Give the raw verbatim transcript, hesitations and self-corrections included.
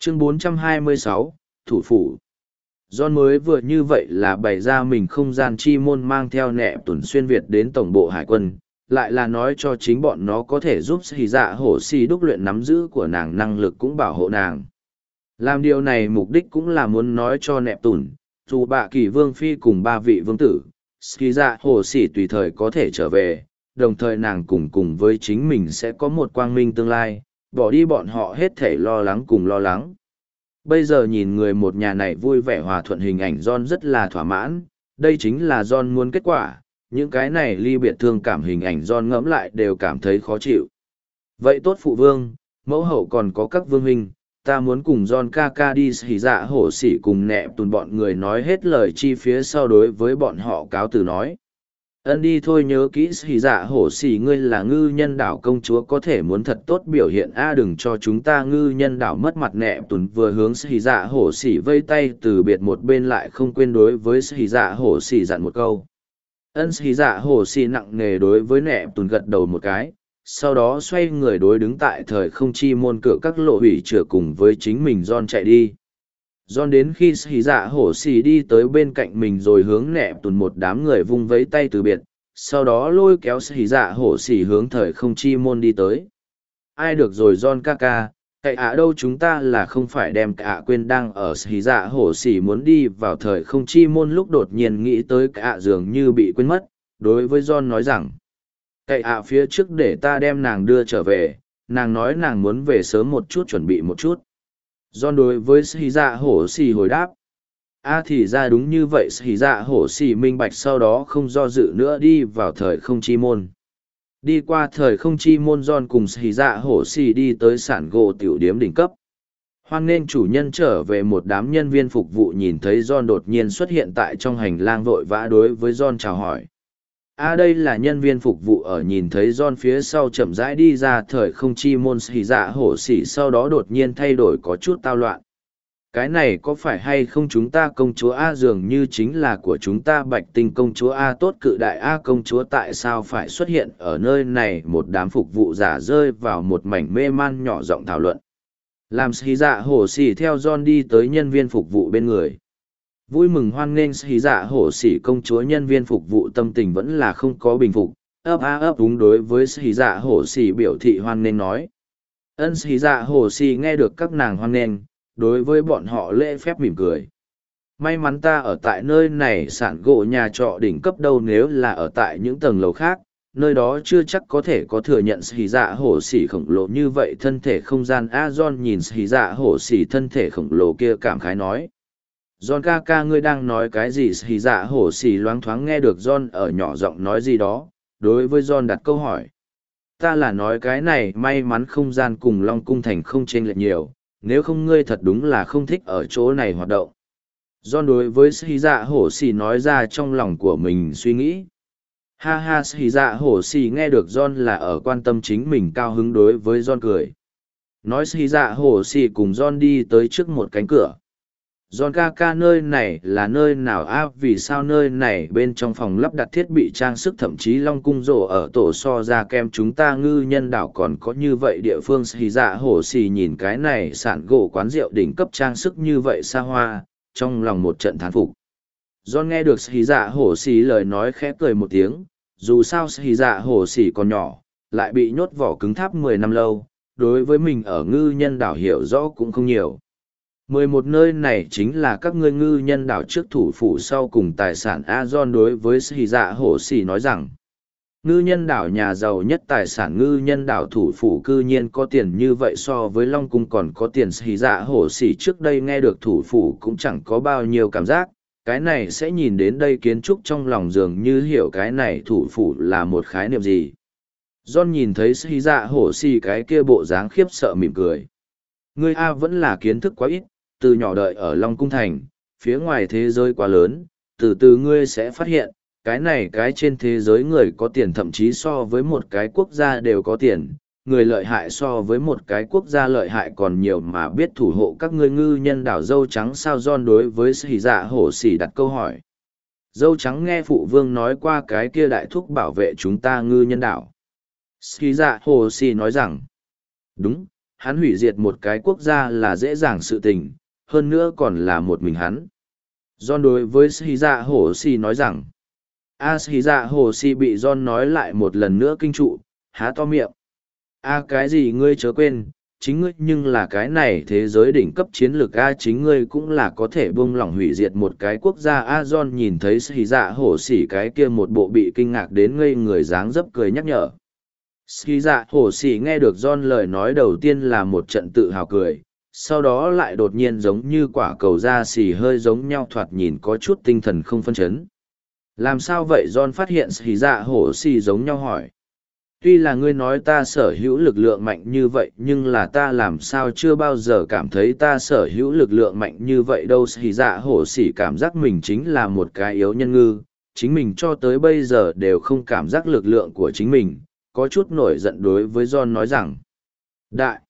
Chương bốn trăm hai mươi sáu, Thủ phủ. John mới vừa như vậy là bày ra mình không gian chi môn mang theo nẹ tuần xuyên Việt đến tổng bộ hải quân, lại là nói cho chính bọn nó có thể giúp xì dạ hổ xì đúc luyện nắm giữ của nàng năng lực cũng bảo hộ nàng. Làm điều này mục đích cũng là muốn nói cho nẹ tuần, dù bạ kỳ vương phi cùng ba vị vương tử, xì dạ hổ xì tùy thời có thể trở về, đồng thời nàng cùng cùng với chính mình sẽ có một quang minh tương lai, bỏ đi bọn họ hết thể lo lắng cùng lo lắng. Bây giờ nhìn người một nhà này vui vẻ hòa thuận hình ảnh John rất là thỏa mãn, đây chính là John muốn kết quả, những cái này ly biệt thương cảm hình ảnh John ngẫm lại đều cảm thấy khó chịu. Vậy tốt phụ vương, mẫu hậu còn có các vương huynh, ta muốn cùng John ca ca đi xỉ dạ hổ xỉ cùng nẹ tùn bọn người nói hết lời chi phía sau đối với bọn họ cáo từ nói. Ân đi thôi nhớ kỹ xì dạ hổ xì ngươi là ngư nhân đảo công chúa có thể muốn thật tốt biểu hiện a đừng cho chúng ta ngư nhân đảo mất mặt nẹ tuần vừa hướng xì dạ hổ xì vây tay từ biệt một bên lại không quên đối với xì dạ hổ xì dặn một câu. Ân xì dạ hổ xì nặng nề đối với nẹ tuần gật đầu một cái, sau đó xoay người đối đứng tại thời không chi môn cửa các lộ hủy chữa cùng với chính mình John chạy đi. John đến khi xì dạ hổ xì đi tới bên cạnh mình rồi hướng nẹ tùn một đám người vung vấy tay từ biệt, sau đó lôi kéo xì dạ hổ xì hướng thời không chi môn đi tới. Ai được rồi John ca ca, cậy ạ đâu chúng ta là không phải đem cả quên đang ở xì dạ hổ xì muốn đi vào thời không chi môn lúc đột nhiên nghĩ tới cả dường như bị quên mất, đối với John nói rằng. Cậy ạ phía trước để ta đem nàng đưa trở về, nàng nói nàng muốn về sớm một chút chuẩn bị một chút. John đối với xì dạ hổ xì hồi đáp. A thì ra đúng như vậy xì dạ hổ xì minh bạch sau đó không do dự nữa đi vào thời không chi môn. Đi qua thời không chi môn John cùng xì dạ hổ xì đi tới sản gỗ tiểu điếm đỉnh cấp. Hoan nghênh chủ nhân trở về một đám nhân viên phục vụ nhìn thấy John đột nhiên xuất hiện tại trong hành lang vội vã đối với John chào hỏi. A đây là nhân viên phục vụ ở nhìn thấy John phía sau chậm rãi đi ra thời không chi môn xì dạ hổ xỉ sau đó đột nhiên thay đổi có chút tao loạn. Cái này có phải hay không chúng ta công chúa A dường như chính là của chúng ta bạch tinh công chúa A tốt cự đại A công chúa tại sao phải xuất hiện ở nơi này một đám phục vụ giả rơi vào một mảnh mê man nhỏ giọng thảo luận. Làm xì dạ hổ xỉ theo John đi tới nhân viên phục vụ bên người. Vui mừng hoan nghênh xì dạ hổ xỉ công chúa nhân viên phục vụ tâm tình vẫn là không có bình phục, ấp a ấp đúng đối với xì dạ hổ xỉ biểu thị hoan nghênh nói. Ân xì dạ hổ xỉ nghe được các nàng hoan nghênh, đối với bọn họ lễ phép mỉm cười. May mắn ta ở tại nơi này sản gỗ nhà trọ đỉnh cấp đâu nếu là ở tại những tầng lầu khác, nơi đó chưa chắc có thể có thừa nhận xì dạ hổ xỉ khổng lồ như vậy thân thể không gian A John nhìn xì dạ hổ xỉ thân thể khổng lồ kia cảm khái nói. John ca ca ngươi đang nói cái gì xì dạ hổ xỉ loáng thoáng nghe được John ở nhỏ giọng nói gì đó, đối với John đặt câu hỏi. Ta là nói cái này may mắn không gian cùng Long Cung Thành không chênh lệch nhiều, nếu không ngươi thật đúng là không thích ở chỗ này hoạt động. John đối với xì dạ hổ xỉ nói ra trong lòng của mình suy nghĩ. Ha ha xì dạ hổ xỉ nghe được John là ở quan tâm chính mình cao hứng đối với John cười. Nói xì dạ hổ xỉ cùng John đi tới trước một cánh cửa. John ca ca nơi này là nơi nào a vì sao nơi này bên trong phòng lắp đặt thiết bị trang sức thậm chí long cung rổ ở tổ so ra kem chúng ta ngư nhân đảo còn có như vậy địa phương xì dạ hổ xì nhìn cái này sản gỗ quán rượu đỉnh cấp trang sức như vậy xa hoa, trong lòng một trận thán phục. John nghe được xì dạ hổ xì lời nói khẽ cười một tiếng, dù sao xì dạ hổ xì còn nhỏ, lại bị nhốt vỏ cứng tháp mười năm lâu, đối với mình ở ngư nhân đảo hiểu rõ cũng không nhiều. Mười một nơi này chính là các ngươi ngư nhân đảo trước thủ phủ sau cùng tài sản Azon đối với Sĩ Dạ Hổ Sĩ nói rằng, ngư nhân đảo nhà giàu nhất tài sản ngư nhân đảo thủ phủ cư nhiên có tiền như vậy so với Long Cung còn có tiền Sĩ Dạ Hổ Sĩ trước đây nghe được thủ phủ cũng chẳng có bao nhiêu cảm giác, cái này sẽ nhìn đến đây kiến trúc trong lòng dường như hiểu cái này thủ phủ là một khái niệm gì. John nhìn thấy Sĩ Dạ Hổ Sĩ cái kia bộ dáng khiếp sợ mỉm cười. Ngươi A vẫn là kiến thức quá ít, từ nhỏ đợi ở Long Cung Thành, phía ngoài thế giới quá lớn, từ từ ngươi sẽ phát hiện, cái này cái trên thế giới người có tiền thậm chí so với một cái quốc gia đều có tiền, người lợi hại so với một cái quốc gia lợi hại còn nhiều mà biết thủ hộ các ngươi ngư nhân đảo dâu trắng sao John đối với Sĩ Dạ Hổ Sĩ đặt câu hỏi. Dâu trắng nghe phụ vương nói qua cái kia đại thúc bảo vệ chúng ta ngư nhân đảo. Sĩ Dạ Hổ Sĩ nói rằng, đúng, hắn hủy diệt một cái quốc gia là dễ dàng sự tình, hơn nữa còn là một mình hắn. John đối với Shiza Hoshi nói rằng, A Shiza Hoshi bị John nói lại một lần nữa kinh trụ, há to miệng. A cái gì ngươi chớ quên, chính ngươi nhưng là cái này thế giới đỉnh cấp chiến lược A chính ngươi cũng là có thể buông lỏng hủy diệt một cái quốc gia A John nhìn thấy Shiza Hoshi cái kia một bộ bị kinh ngạc đến ngây người dáng dấp cười nhắc nhở. Shiza Hoshi nghe được John lời nói đầu tiên là một trận tự hào cười, sau đó lại đột nhiên giống như quả cầu da xì hơi giống nhau thoạt nhìn có chút tinh thần không phân chấn. Làm sao vậy John phát hiện Shiza Hoshi giống nhau hỏi. Tuy là ngươi nói ta sở hữu lực lượng mạnh như vậy nhưng là ta làm sao chưa bao giờ cảm thấy ta sở hữu lực lượng mạnh như vậy đâu. Thì dạ hổ xỉ cảm giác mình chính là một cái yếu nhân ngư, chính mình cho tới bây giờ đều không cảm giác lực lượng của chính mình, có chút nổi giận đối với John nói rằng. Đại!